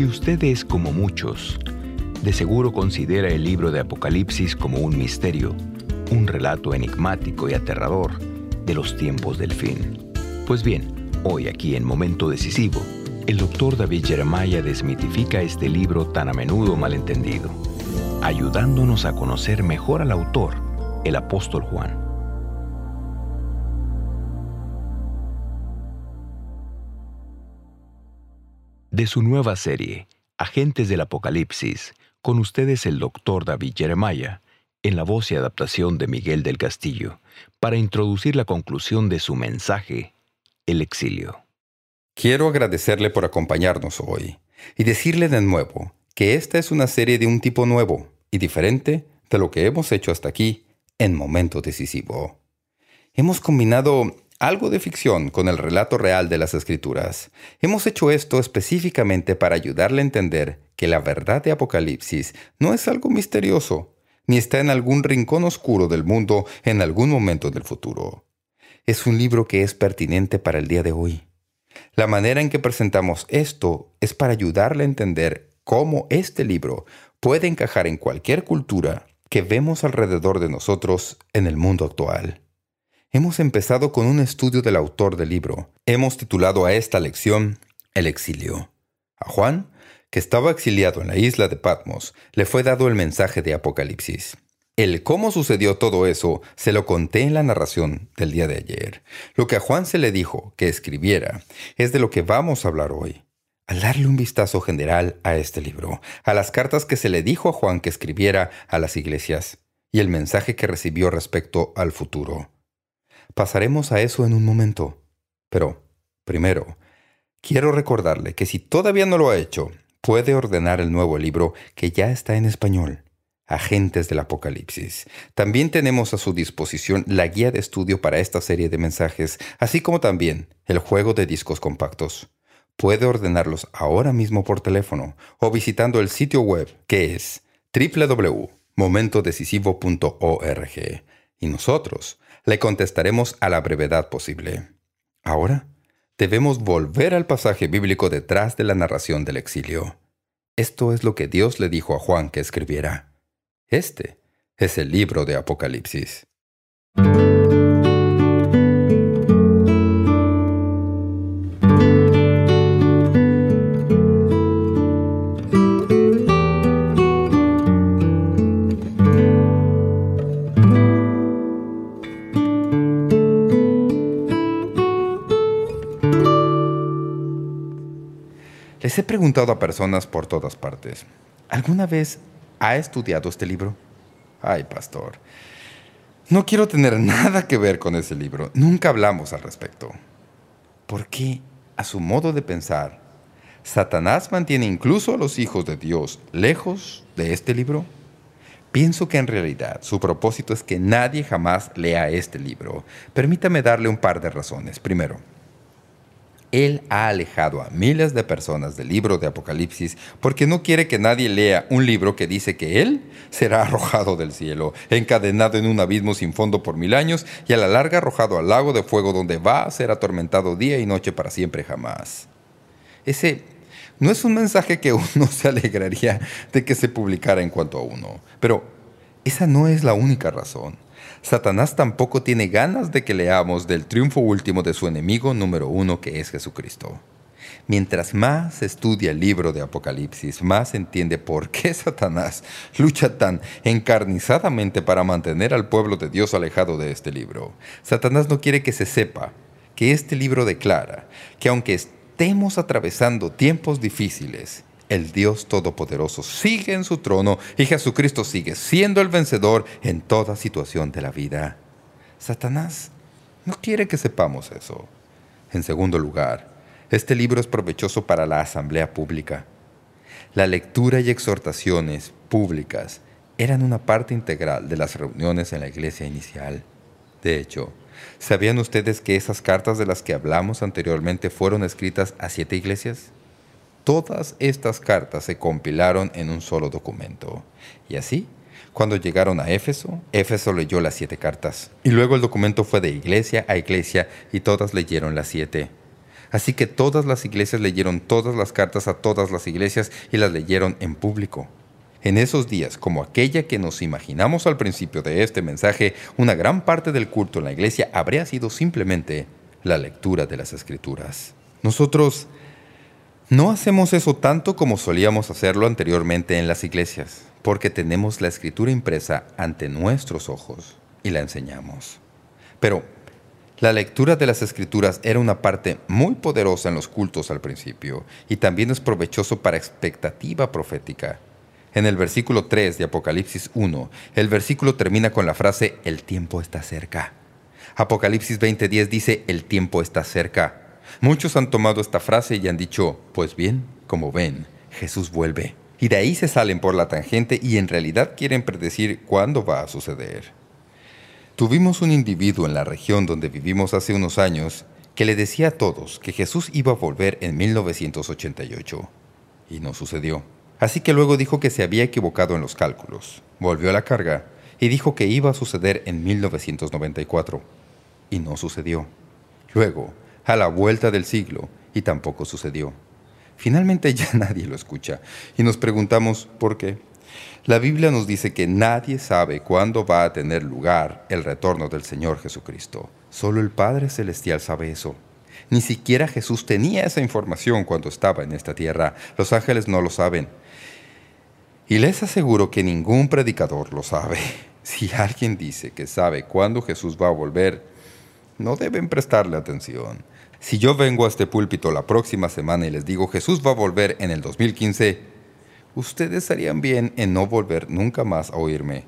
usted es como muchos, de seguro considera el libro de Apocalipsis como un misterio, un relato enigmático y aterrador de los tiempos del fin. Pues bien, hoy aquí en Momento Decisivo, el Dr. David Jeremiah desmitifica este libro tan a menudo malentendido, ayudándonos a conocer mejor al autor, el apóstol Juan. De su nueva serie, Agentes del Apocalipsis, con ustedes el Dr. David Jeremiah, en la voz y adaptación de Miguel del Castillo, para introducir la conclusión de su mensaje, el exilio. Quiero agradecerle por acompañarnos hoy y decirle de nuevo que esta es una serie de un tipo nuevo y diferente de lo que hemos hecho hasta aquí en Momento Decisivo. Hemos combinado algo de ficción con el relato real de las Escrituras. Hemos hecho esto específicamente para ayudarle a entender que la verdad de Apocalipsis no es algo misterioso, ni está en algún rincón oscuro del mundo en algún momento del futuro. Es un libro que es pertinente para el día de hoy. La manera en que presentamos esto es para ayudarle a entender cómo este libro puede encajar en cualquier cultura que vemos alrededor de nosotros en el mundo actual. Hemos empezado con un estudio del autor del libro. Hemos titulado a esta lección El exilio. A Juan, que estaba exiliado en la isla de Patmos, le fue dado el mensaje de Apocalipsis. El cómo sucedió todo eso se lo conté en la narración del día de ayer. Lo que a Juan se le dijo que escribiera es de lo que vamos a hablar hoy. Al darle un vistazo general a este libro, a las cartas que se le dijo a Juan que escribiera a las iglesias y el mensaje que recibió respecto al futuro. Pasaremos a eso en un momento. Pero, primero, quiero recordarle que si todavía no lo ha hecho, puede ordenar el nuevo libro que ya está en español, Agentes del Apocalipsis. También tenemos a su disposición la guía de estudio para esta serie de mensajes, así como también el juego de discos compactos. Puede ordenarlos ahora mismo por teléfono o visitando el sitio web que es www.momentodecisivo.org y nosotros le contestaremos a la brevedad posible. Ahora, debemos volver al pasaje bíblico detrás de la narración del exilio. Esto es lo que Dios le dijo a Juan que escribiera. Este es el libro de Apocalipsis. Les he preguntado a personas por todas partes, ¿alguna vez ha estudiado este libro? Ay, pastor, no quiero tener nada que ver con ese libro. Nunca hablamos al respecto. ¿Por qué, a su modo de pensar, Satanás mantiene incluso a los hijos de Dios lejos de este libro? Pienso que en realidad su propósito es que nadie jamás lea este libro. Permítame darle un par de razones. Primero, Él ha alejado a miles de personas del libro de Apocalipsis porque no quiere que nadie lea un libro que dice que Él será arrojado del cielo, encadenado en un abismo sin fondo por 1000 años y a la larga arrojado al lago de fuego donde va a ser atormentado día y noche para siempre jamás. Ese no es un mensaje que uno se alegraría de que se publicara en cuanto a uno. Pero esa no es la única razón. Satanás tampoco tiene ganas de que leamos del triunfo último de su enemigo número 1, que es Jesucristo. Mientras más estudia el libro de Apocalipsis, más entiende por qué Satanás lucha tan encarnizadamente para mantener al pueblo de Dios alejado de este libro. Satanás no quiere que se sepa que este libro declara que aunque estemos atravesando tiempos difíciles, el Dios Todopoderoso sigue en su trono y Jesucristo sigue siendo el vencedor en toda situación de la vida. Satanás no quiere que sepamos eso. En segundo lugar, este libro es provechoso para la asamblea pública. La lectura y exhortaciones públicas eran una parte integral de las reuniones en la iglesia inicial. De hecho, ¿sabían ustedes que esas cartas de las que hablamos anteriormente fueron escritas a 7 iglesias? Todas estas cartas se compilaron en un solo documento. Y así, cuando llegaron a Éfeso, Éfeso leyó las 7 cartas. Y luego el documento fue de iglesia a iglesia y todas leyeron las 7. Así que todas las iglesias leyeron todas las cartas a todas las iglesias y las leyeron en público. En esos días, como aquella que nos imaginamos al principio de este mensaje, una gran parte del culto en la iglesia habría sido simplemente la lectura de las Escrituras. Nosotros no hacemos eso tanto como solíamos hacerlo anteriormente en las iglesias, porque tenemos la Escritura impresa ante nuestros ojos y la enseñamos. Pero la lectura de las Escrituras era una parte muy poderosa en los cultos al principio y también es provechoso para expectativa profética. En el versículo 3 de Apocalipsis 1, el versículo termina con la frase «El tiempo está cerca». Apocalipsis 20:10 dice «El tiempo está cerca». Muchos han tomado esta frase y han dicho «Pues bien, como ven, Jesús vuelve». Y de ahí se salen por la tangente y en realidad quieren predecir cuándo va a suceder. Tuvimos un individuo en la región donde vivimos hace unos años que le decía a todos que Jesús iba a volver en 1988. Y no sucedió. Así que luego dijo que se había equivocado en los cálculos. Volvió a la carga y dijo que iba a suceder en 1994. Y no sucedió. Luego, a la vuelta del siglo, y tampoco sucedió. Finalmente ya nadie lo escucha. Y nos preguntamos ¿por qué? La Biblia nos dice que nadie sabe cuándo va a tener lugar el retorno del Señor Jesucristo. Solo el Padre Celestial sabe eso. Ni siquiera Jesús tenía esa información cuando estaba en esta tierra. Los ángeles no lo saben. Y les aseguro que ningún predicador lo sabe. Si alguien dice que sabe cuándo Jesús va a volver, no deben prestarle atención. Si yo vengo a este púlpito la próxima semana y les digo Jesús va a volver en el 2015, ustedes harían bien en no volver nunca más a oírme.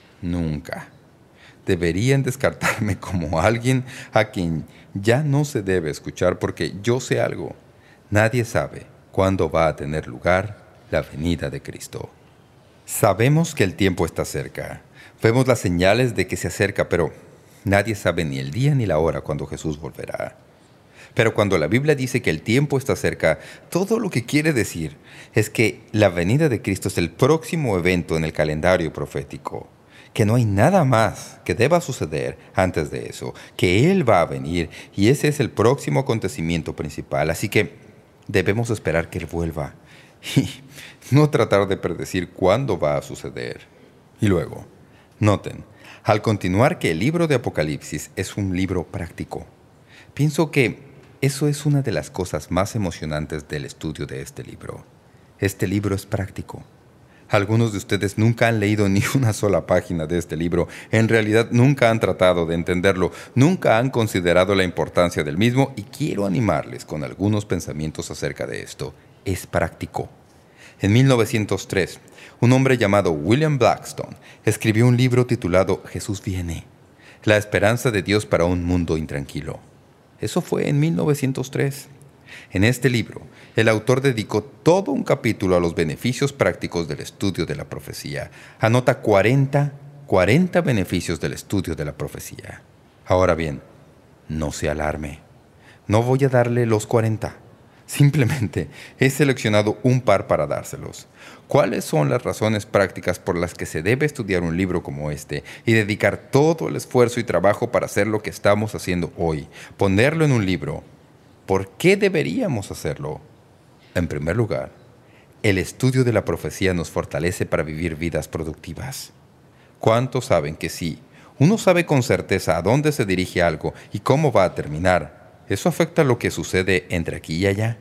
Nunca. Deberían descartarme como alguien a quien ya no se debe escuchar porque yo sé algo. Nadie sabe cuándo va a tener lugar la venida de Cristo. Sabemos que el tiempo está cerca. Vemos las señales de que se acerca, pero nadie sabe ni el día ni la hora cuando Jesús volverá. Pero cuando la Biblia dice que el tiempo está cerca, todo lo que quiere decir es que la venida de Cristo es el próximo evento en el calendario profético, que no hay nada más que deba suceder antes de eso, que Él va a venir y ese es el próximo acontecimiento principal. Así que debemos esperar que Él vuelva y no tratar de predecir cuándo va a suceder. Y luego, noten, al continuar que el libro de Apocalipsis es un libro práctico. Pienso que eso es una de las cosas más emocionantes del estudio de este libro. Este libro es práctico. Algunos de ustedes nunca han leído ni una sola página de este libro. En realidad nunca han tratado de entenderlo, nunca han considerado la importancia del mismo y quiero animarles con algunos pensamientos acerca de esto. Es práctico. En 1903, un hombre llamado William Blackstone escribió un libro titulado Jesús viene, la esperanza de Dios para un mundo intranquilo. Eso fue en 1903. En este libro, el autor dedicó todo un capítulo a los beneficios prácticos del estudio de la profecía. Anota 40 beneficios del estudio de la profecía. Ahora bien, no se alarme. No voy a darle los 40. Simplemente he seleccionado un par para dárselos. ¿Cuáles son las razones prácticas por las que se debe estudiar un libro como este y dedicar todo el esfuerzo y trabajo para hacer lo que estamos haciendo hoy? Ponerlo en un libro. ¿Por qué deberíamos hacerlo? En primer lugar, el estudio de la profecía nos fortalece para vivir vidas productivas. ¿Cuántos saben que si uno sabe con certeza a dónde se dirige algo y cómo va a terminar, eso afecta lo que sucede entre aquí y allá?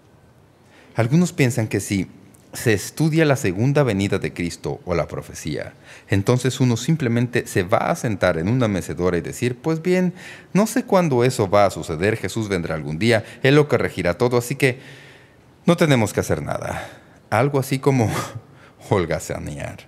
Algunos piensan que si se estudia la segunda venida de Cristo o la profecía, entonces uno simplemente se va a sentar en una mecedora y decir, pues bien, no sé cuándo eso va a suceder, Jesús vendrá algún día, Él lo corregirá todo, así que no tenemos que hacer nada. Algo así como holgazanear.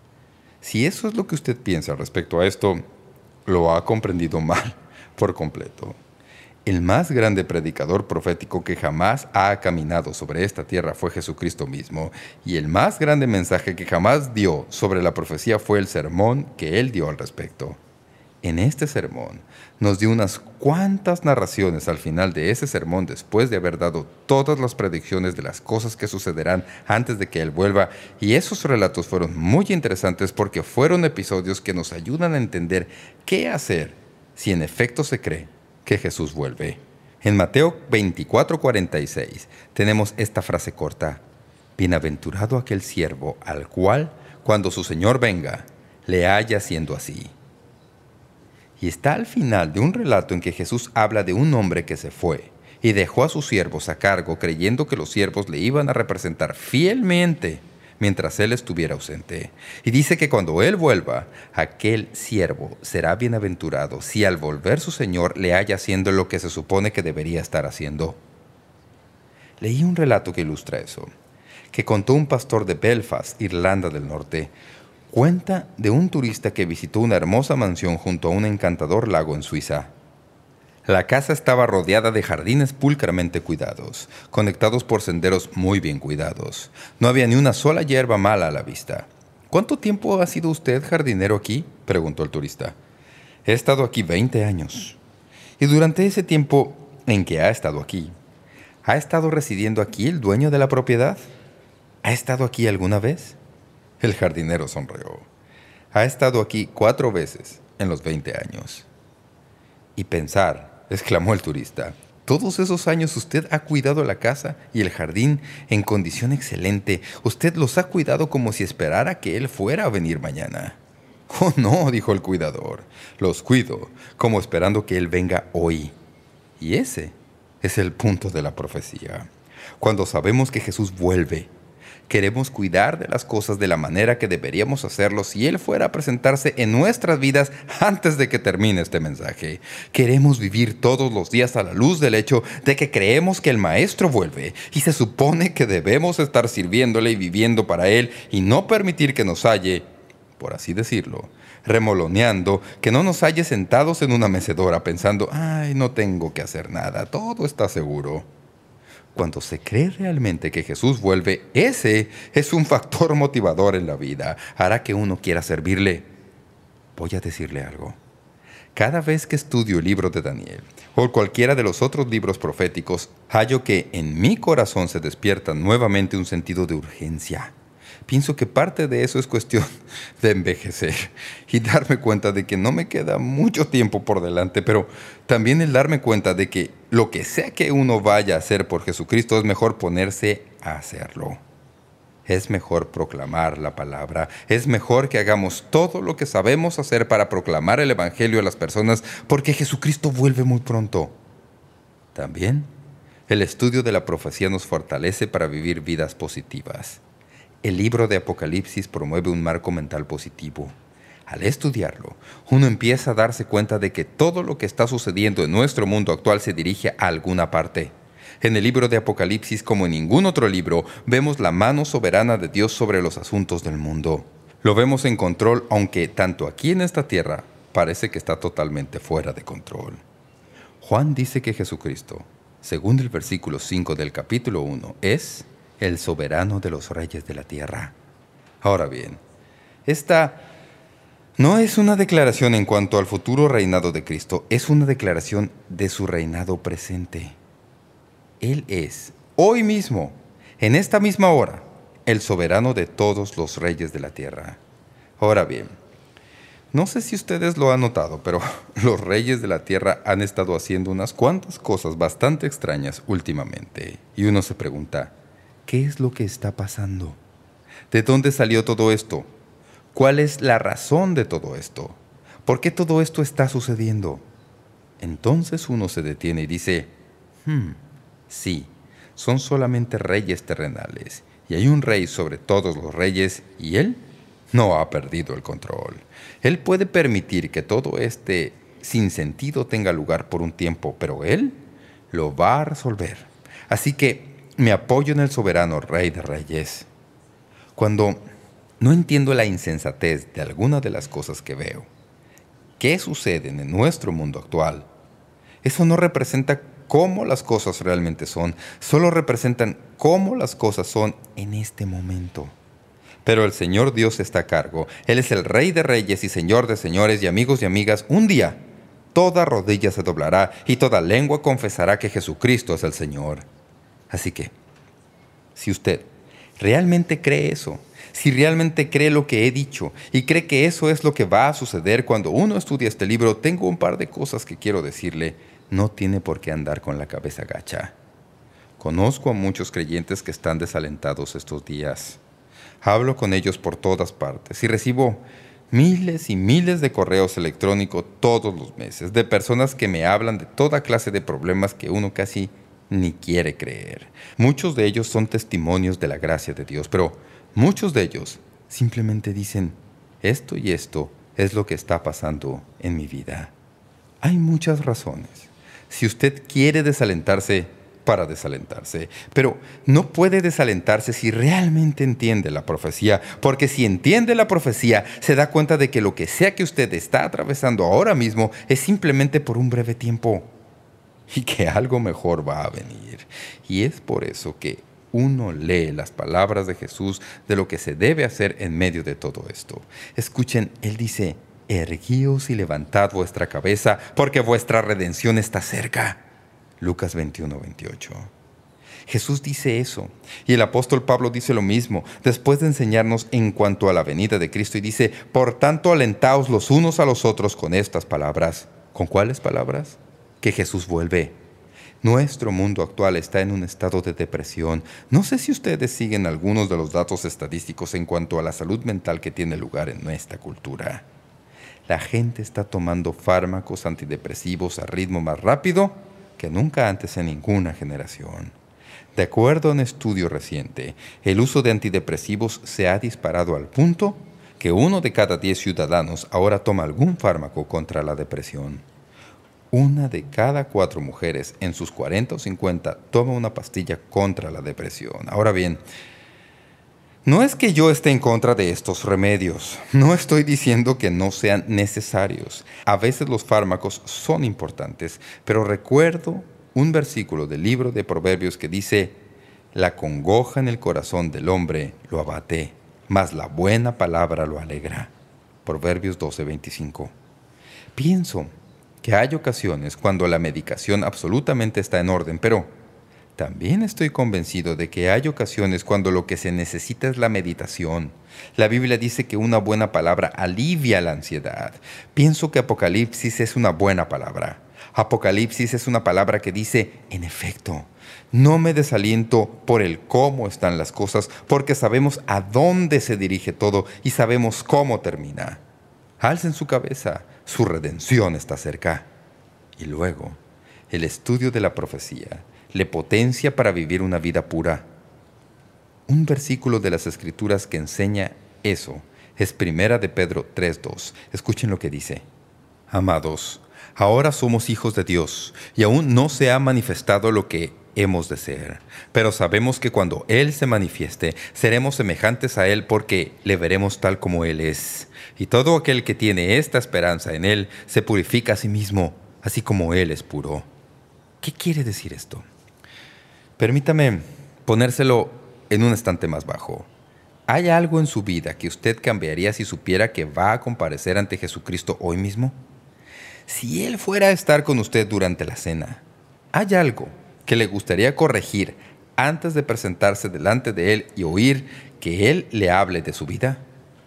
Si eso es lo que usted piensa respecto a esto, lo ha comprendido mal por completo. El más grande predicador profético que jamás ha caminado sobre esta tierra fue Jesucristo mismo, y el más grande mensaje que jamás dio sobre la profecía fue el sermón que Él dio al respecto. En este sermón nos dio unas cuantas narraciones al final de ese sermón después de haber dado todas las predicciones de las cosas que sucederán antes de que Él vuelva, y esos relatos fueron muy interesantes porque fueron episodios que nos ayudan a entender qué hacer si en efecto se cree que Jesús vuelve. En Mateo 24:46 tenemos esta frase corta: «Bienaventurado aquel siervo al cual, cuando su señor venga, le haya haciendo así». Y está al final de un relato en que Jesús habla de un hombre que se fue y dejó a sus siervos a cargo, creyendo que los siervos le iban a representar fielmente mientras él estuviera ausente. Y dice que cuando él vuelva, aquel siervo será bienaventurado si al volver su señor le haya haciendo lo que se supone que debería estar haciendo. Leí un relato que ilustra eso, que contó un pastor de Belfast, Irlanda del Norte. Cuenta de un turista que visitó una hermosa mansión junto a un encantador lago en Suiza. La casa estaba rodeada de jardines pulcramente cuidados, conectados por senderos muy bien cuidados. No había ni una sola hierba mala a la vista. «¿Cuánto tiempo ha sido usted jardinero aquí?», preguntó el turista. «He estado aquí 20 años. Y durante ese tiempo en que ha estado aquí, ¿ha estado residiendo aquí el dueño de la propiedad? ¿Ha estado aquí alguna vez?». El jardinero sonrió. «Ha estado aquí 4 veces en los 20 años». «Y pensar», exclamó el turista, «todos esos años usted ha cuidado la casa y el jardín en condición excelente. Usted los ha cuidado como si esperara que él fuera a venir mañana». «Oh, no», dijo el cuidador, «los cuido como esperando que él venga hoy». Y ese es el punto de la profecía. Cuando sabemos que Jesús vuelve, queremos cuidar de las cosas de la manera que deberíamos hacerlo si Él fuera a presentarse en nuestras vidas antes de que termine este mensaje. Queremos vivir todos los días a la luz del hecho de que creemos que el Maestro vuelve y se supone que debemos estar sirviéndole y viviendo para Él y no permitir que nos halle, por así decirlo, remoloneando, que no nos halle sentados en una mecedora pensando: «Ay, no tengo que hacer nada, todo está seguro». Cuando se cree realmente que Jesús vuelve, ese es un factor motivador en la vida. Hará que uno quiera servirle. Voy a decirle algo. Cada vez que estudio el libro de Daniel o cualquiera de los otros libros proféticos, hallo que en mi corazón se despierta nuevamente un sentido de urgencia. Pienso que parte de eso es cuestión de envejecer y darme cuenta de que no me queda mucho tiempo por delante, pero también el darme cuenta de que lo que sea que uno vaya a hacer por Jesucristo es mejor ponerse a hacerlo. Es mejor proclamar la palabra. Es mejor que hagamos todo lo que sabemos hacer para proclamar el Evangelio a las personas, porque Jesucristo vuelve muy pronto. También, el estudio de la profecía nos fortalece para vivir vidas positivas. El libro de Apocalipsis promueve un marco mental positivo. Al estudiarlo, uno empieza a darse cuenta de que todo lo que está sucediendo en nuestro mundo actual se dirige a alguna parte. En el libro de Apocalipsis, como en ningún otro libro, vemos la mano soberana de Dios sobre los asuntos del mundo. Lo vemos en control, aunque tanto aquí en esta tierra parece que está totalmente fuera de control. Juan dice que Jesucristo, según el versículo 5 del capítulo 1, es el soberano de los reyes de la tierra. Ahora bien, esta no es una declaración en cuanto al futuro reinado de Cristo, es una declaración de su reinado presente. Él es, hoy mismo, en esta misma hora, el soberano de todos los reyes de la tierra. Ahora bien, no sé si ustedes lo han notado, pero los reyes de la tierra han estado haciendo unas cuantas cosas bastante extrañas últimamente. Y uno se pregunta, ¿qué es lo que está pasando? ¿De dónde salió todo esto? ¿Cuál es la razón de todo esto? ¿Por qué todo esto está sucediendo? Entonces uno se detiene y dice, sí, son solamente reyes terrenales, y hay un rey sobre todos los reyes, y Él no ha perdido el control. Él puede permitir que todo este sinsentido tenga lugar por un tiempo, pero Él lo va a resolver. Así que me apoyo en el soberano Rey de Reyes. Cuando no entiendo la insensatez de alguna de las cosas que veo, ¿qué suceden en nuestro mundo actual? Eso no representa cómo las cosas realmente son, solo representan cómo las cosas son en este momento. Pero el Señor Dios está a cargo. Él es el Rey de Reyes y Señor de señores, y amigos y amigas, un día toda rodilla se doblará y toda lengua confesará que Jesucristo es el Señor. Así que, si usted realmente cree eso, si realmente cree lo que he dicho y cree que eso es lo que va a suceder cuando uno estudia este libro, tengo un par de cosas que quiero decirle. No tiene por qué andar con la cabeza gacha. Conozco a muchos creyentes que están desalentados estos días. Hablo con ellos por todas partes y recibo miles y miles de correos electrónicos todos los meses de personas que me hablan de toda clase de problemas que uno casi ni quiere creer. Muchos de ellos son testimonios de la gracia de Dios, pero muchos de ellos simplemente dicen, esto y esto es lo que está pasando en mi vida. Hay muchas razones. Si usted quiere desalentarse, para desalentarse, pero no puede desalentarse si realmente entiende la profecía, porque si entiende la profecía, se da cuenta de que lo que sea que usted está atravesando ahora mismo es simplemente por un breve tiempo y que algo mejor va a venir. Y es por eso que uno lee las palabras de Jesús de lo que se debe hacer en medio de todo esto. Escuchen, Él dice, erguíos y levantad vuestra cabeza, porque vuestra redención está cerca. Lucas 21:28. Jesús dice eso, y el apóstol Pablo dice lo mismo, después de enseñarnos en cuanto a la venida de Cristo, y dice, por tanto, alentaos los unos a los otros con estas palabras. ¿Con cuáles palabras? Que Jesús vuelve. Nuestro mundo actual está en un estado de depresión. No sé si ustedes siguen algunos de los datos estadísticos en cuanto a la salud mental que tiene lugar en nuestra cultura. La gente está tomando fármacos antidepresivos a ritmo más rápido que nunca antes en ninguna generación. De acuerdo a un estudio reciente, el uso de antidepresivos se ha disparado al punto que 1 de cada 10 ciudadanos ahora toma algún fármaco contra la depresión. 1 de cada 4 mujeres en sus 40 o 50 toma una pastilla contra la depresión. Ahora bien, no es que yo esté en contra de estos remedios. No estoy diciendo que no sean necesarios. A veces los fármacos son importantes, pero recuerdo un versículo del libro de Proverbios que dice, la congoja en el corazón del hombre lo abate, mas la buena palabra lo alegra. Proverbios 12:25. Pienso que hay ocasiones cuando la medicación absolutamente está en orden, pero también estoy convencido de que hay ocasiones cuando lo que se necesita es la meditación. La Biblia dice que una buena palabra alivia la ansiedad. Pienso que Apocalipsis es una buena palabra. Apocalipsis es una palabra que dice, en efecto, no me desaliento por el cómo están las cosas, porque sabemos a dónde se dirige todo y sabemos cómo termina. Alcen su cabeza, su redención está cerca. Y luego, el estudio de la profecía le potencia para vivir una vida pura. Un versículo de las Escrituras que enseña eso es 1 de Pedro 3:2. Escuchen lo que dice. Amados, ahora somos hijos de Dios, y aún no se ha manifestado lo que hemos de ser. Pero sabemos que cuando Él se manifieste, seremos semejantes a Él porque le veremos tal como Él es. Y todo aquel que tiene esta esperanza en Él se purifica a sí mismo, así como Él es puro. ¿Qué quiere decir esto? Permítame ponérselo en un estante más bajo. ¿Hay algo en su vida que usted cambiaría si supiera que va a comparecer ante Jesucristo hoy mismo? Si Él fuera a estar con usted durante la cena, ¿hay algo que le gustaría corregir antes de presentarse delante de Él y oír que Él le hable de su vida?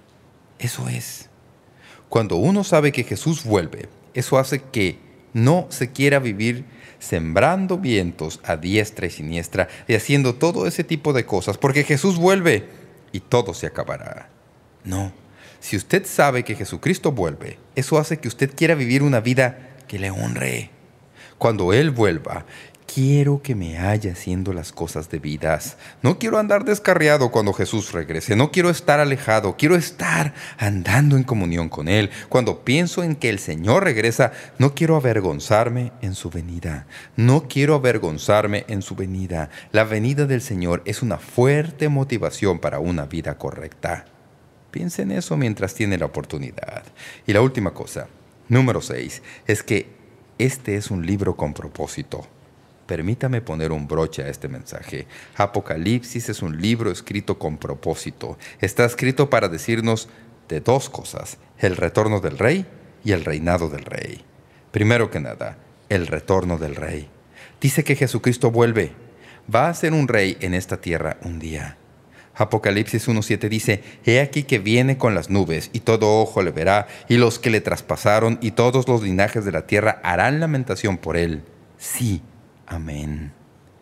Eso es. Cuando uno sabe que Jesús vuelve, eso hace que no se quiera vivir sembrando vientos a diestra y siniestra y haciendo todo ese tipo de cosas, porque Jesús vuelve y todo se acabará. No, si usted sabe que Jesucristo vuelve, eso hace que usted quiera vivir una vida que le honre. Cuando Él vuelva, quiero que me haya haciendo las cosas debidas. No quiero andar descarriado cuando Jesús regrese. No quiero estar alejado. Quiero estar andando en comunión con Él. Cuando pienso en que el Señor regresa, no quiero avergonzarme en su venida. No quiero avergonzarme en su venida. La venida del Señor es una fuerte motivación para una vida correcta. Piense en eso mientras tiene la oportunidad. Y la última cosa, número 6, es que este es un libro con propósito. Permítame poner un broche a este mensaje. Apocalipsis es un libro escrito con propósito. Está escrito para decirnos de dos cosas: el retorno del Rey y el reinado del Rey. Primero que nada, el retorno del Rey. Dice que Jesucristo vuelve. Va a ser un rey en esta tierra un día. Apocalipsis 1:7 dice: «He aquí que viene con las nubes, y todo ojo le verá, y los que le traspasaron, y todos los linajes de la tierra harán lamentación por él. Sí, amén».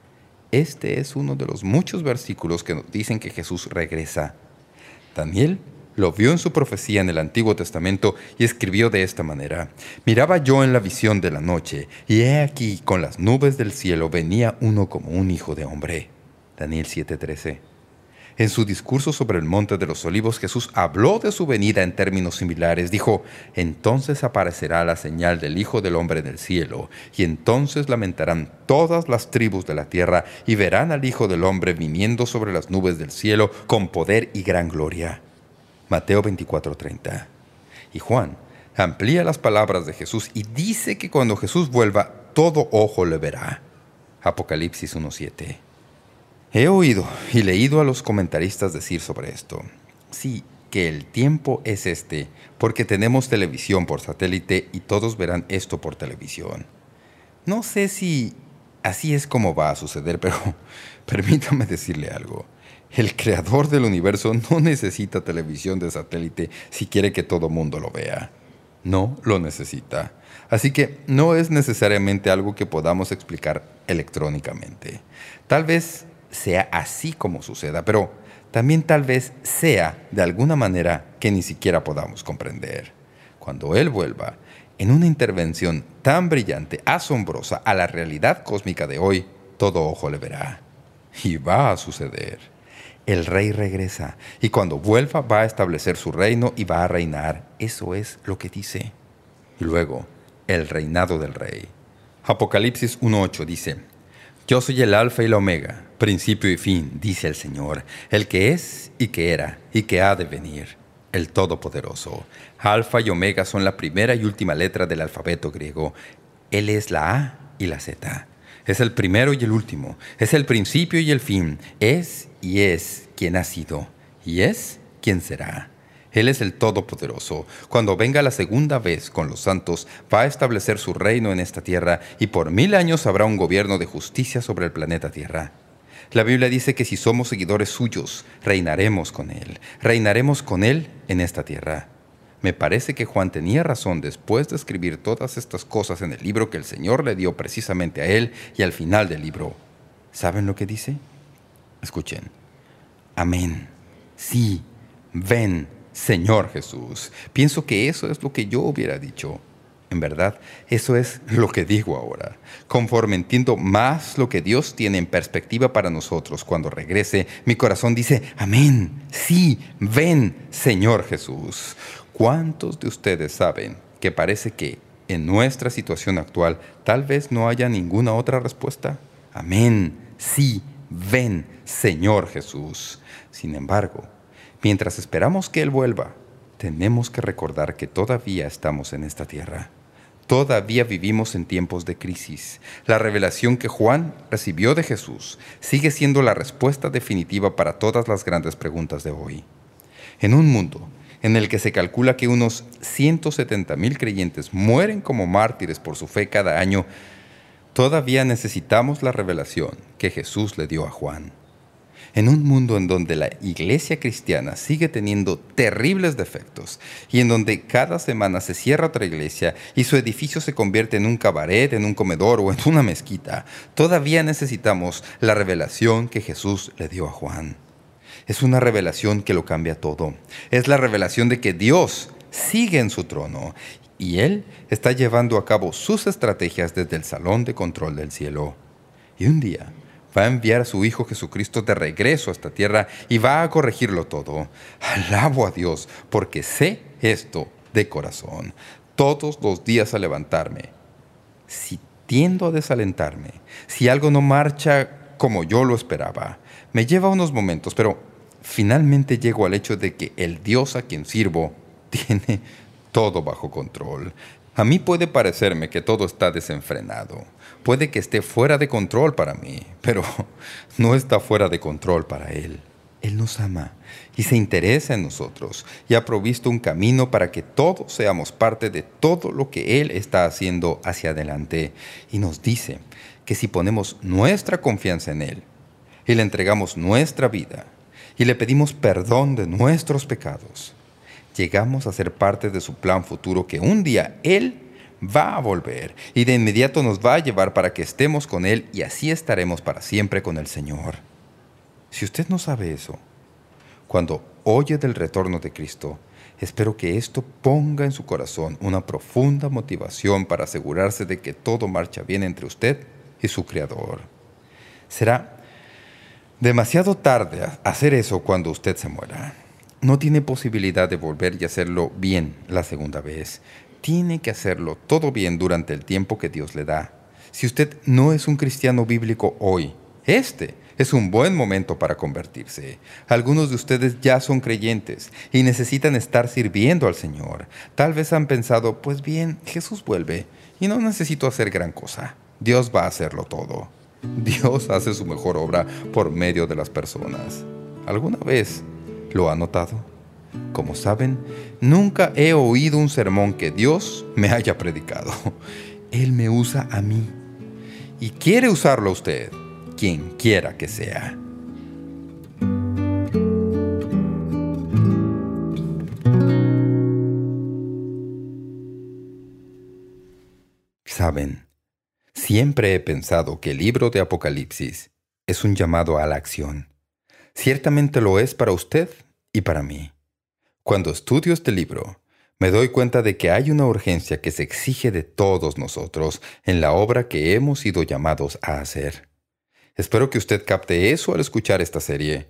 Este es uno de los muchos versículos que nos dicen que Jesús regresa. Daniel lo vio en su profecía en el Antiguo Testamento y escribió de esta manera: «Miraba yo en la visión de la noche, y he aquí con las nubes del cielo venía uno como un hijo de hombre». Daniel 7:13. En su discurso sobre el Monte de los Olivos, Jesús habló de su venida en términos similares. Dijo: «Entonces aparecerá la señal del Hijo del Hombre en el cielo, y entonces lamentarán todas las tribus de la tierra, y verán al Hijo del Hombre viniendo sobre las nubes del cielo con poder y gran gloria». Mateo 24:30. Y Juan amplía las palabras de Jesús y dice que cuando Jesús vuelva, todo ojo le verá. Apocalipsis 1:7. He oído y leído a los comentaristas decir sobre esto: sí, que el tiempo es este, porque tenemos televisión por satélite y todos verán esto por televisión. No sé si así es como va a suceder, pero permítame decirle algo. El creador del universo no necesita televisión de satélite si quiere que todo mundo lo vea. No lo necesita. Así que no es necesariamente algo que podamos explicar electrónicamente. Tal vez sea así como suceda, pero también tal vez sea de alguna manera que ni siquiera podamos comprender. Cuando Él vuelva, en una intervención tan brillante, asombrosa a la realidad cósmica de hoy, todo ojo le verá. Y va a suceder. El Rey regresa, y cuando vuelva va a establecer su reino y va a reinar. Eso es lo que dice. Y luego, el reinado del Rey. Apocalipsis 1:8 dice: «Yo soy el Alfa y la Omega, principio y fin, dice el Señor, el que es y que era y que ha de venir, el Todopoderoso». Alfa y Omega son la primera y última letra del alfabeto griego. Él es la A y la Z. Es el primero y el último. Es el principio y el fin. Es y es quien ha sido. Y es quien será. Él es el Todopoderoso. Cuando venga la segunda vez con los santos, va a establecer su reino en esta tierra, y por 1000 años habrá un gobierno de justicia sobre el planeta Tierra. La Biblia dice que si somos seguidores suyos, reinaremos con Él. Reinaremos con Él en esta tierra. Me parece que Juan tenía razón después de escribir todas estas cosas en el libro que el Señor le dio precisamente a él, y al final del libro, ¿saben lo que dice? Escuchen. Amén. Sí, ven, Señor Jesús. Pienso que eso es lo que yo hubiera dicho. En verdad, eso es lo que digo ahora. Conforme entiendo más lo que Dios tiene en perspectiva para nosotros cuando regrese, mi corazón dice: amén, sí, ven, Señor Jesús. ¿Cuántos de ustedes saben que parece que en nuestra situación actual tal vez no haya ninguna otra respuesta? Amén, sí, ven, Señor Jesús. Sin embargo, mientras esperamos que Él vuelva, tenemos que recordar que todavía estamos en esta tierra. Todavía vivimos en tiempos de crisis. La revelación que Juan recibió de Jesús sigue siendo la respuesta definitiva para todas las grandes preguntas de hoy. En un mundo en el que se calcula que unos 170,000 creyentes mueren como mártires por su fe cada año, todavía necesitamos la revelación que Jesús le dio a Juan. En un mundo en donde la iglesia cristiana sigue teniendo terribles defectos y en donde cada semana se cierra otra iglesia y su edificio se convierte en un cabaret, en un comedor o en una mezquita, todavía necesitamos la revelación que Jesús le dio a Juan. Es una revelación que lo cambia todo. Es la revelación de que Dios sigue en su trono y Él está llevando a cabo sus estrategias desde el salón de control del cielo. Y un día va a enviar a su Hijo Jesucristo de regreso a esta tierra y va a corregirlo todo. Alabo a Dios porque sé esto de corazón. Todos los días al levantarme, si tiendo a desalentarme, si algo no marcha como yo lo esperaba, me lleva unos momentos, pero finalmente llego al hecho de que el Dios a quien sirvo tiene todo bajo control. A mí puede parecerme que todo está desenfrenado. Puede que esté fuera de control para mí, pero no está fuera de control para Él. Él nos ama y se interesa en nosotros y ha provisto un camino para que todos seamos parte de todo lo que Él está haciendo hacia adelante. Y nos dice que si ponemos nuestra confianza en Él y le entregamos nuestra vida y le pedimos perdón de nuestros pecados, llegamos a ser parte de su plan futuro, que un día Él va a volver y de inmediato nos va a llevar para que estemos con Él, y así estaremos para siempre con el Señor. Si usted no sabe eso, cuando oye del retorno de Cristo, espero que esto ponga en su corazón una profunda motivación para asegurarse de que todo marcha bien entre usted y su Creador. Será demasiado tarde hacer eso cuando usted se muera. No tiene posibilidad de volver y hacerlo bien la segunda vez. Tiene que hacerlo todo bien durante el tiempo que Dios le da. Si usted no es un cristiano bíblico hoy, este es un buen momento para convertirse. Algunos de ustedes ya son creyentes y necesitan estar sirviendo al Señor. Tal vez han pensado, pues bien, Jesús vuelve y no necesito hacer gran cosa. Dios va a hacerlo todo. Dios hace su mejor obra por medio de las personas. ¿Alguna vez lo ha notado? Como saben, nunca he oído un sermón que Dios me haya predicado. Él me usa a mí y quiere usarlo a usted, quien quiera que sea. Saben, siempre he pensado que el libro de Apocalipsis es un llamado a la acción. Ciertamente lo es para usted y para mí. Cuando estudio este libro, me doy cuenta de que hay una urgencia que se exige de todos nosotros en la obra que hemos sido llamados a hacer. Espero que usted capte eso al escuchar esta serie.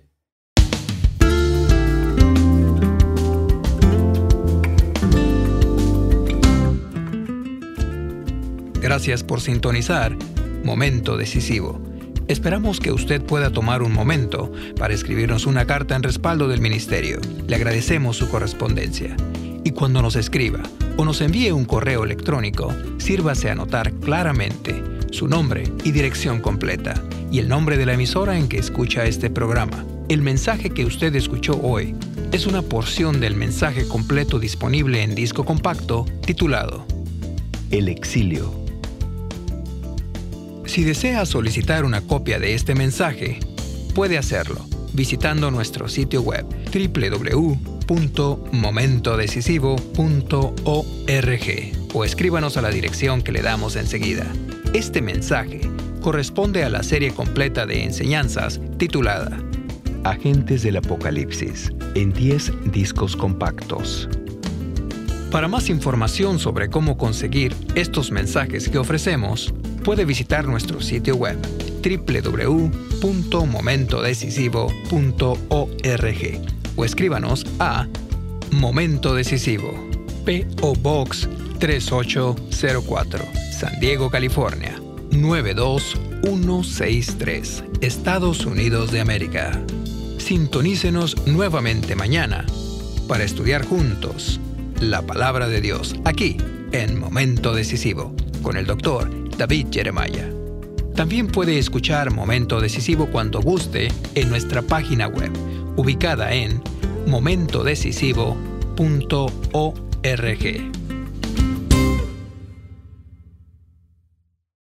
Gracias por sintonizar Momento Decisivo. Esperamos que usted pueda tomar un momento para escribirnos una carta en respaldo del ministerio. Le agradecemos su correspondencia. Y cuando nos escriba o nos envíe un correo electrónico, sírvase a anotar claramente su nombre y dirección completa y el nombre de la emisora en que escucha este programa. El mensaje que usted escuchó hoy es una porción del mensaje completo disponible en disco compacto titulado El Exilio. Si desea solicitar una copia de este mensaje, puede hacerlo visitando nuestro sitio web www.momentodecisivo.org o escríbanos a la dirección que le damos enseguida. Este mensaje corresponde a la serie completa de enseñanzas titulada Agentes del Apocalipsis, en 10 discos compactos. Para más información sobre cómo conseguir estos mensajes que ofrecemos, puede visitar nuestro sitio web www.momentodecisivo.org o escríbanos a Momento Decisivo, P.O. Box 3804, San Diego, California 92163, Estados Unidos de América. Sintonícenos nuevamente mañana para estudiar juntos la Palabra de Dios aquí en Momento Decisivo con el Dr. David Jeremiah. También puede escuchar Momento Decisivo cuando guste en nuestra página web, ubicada en momentodecisivo.org.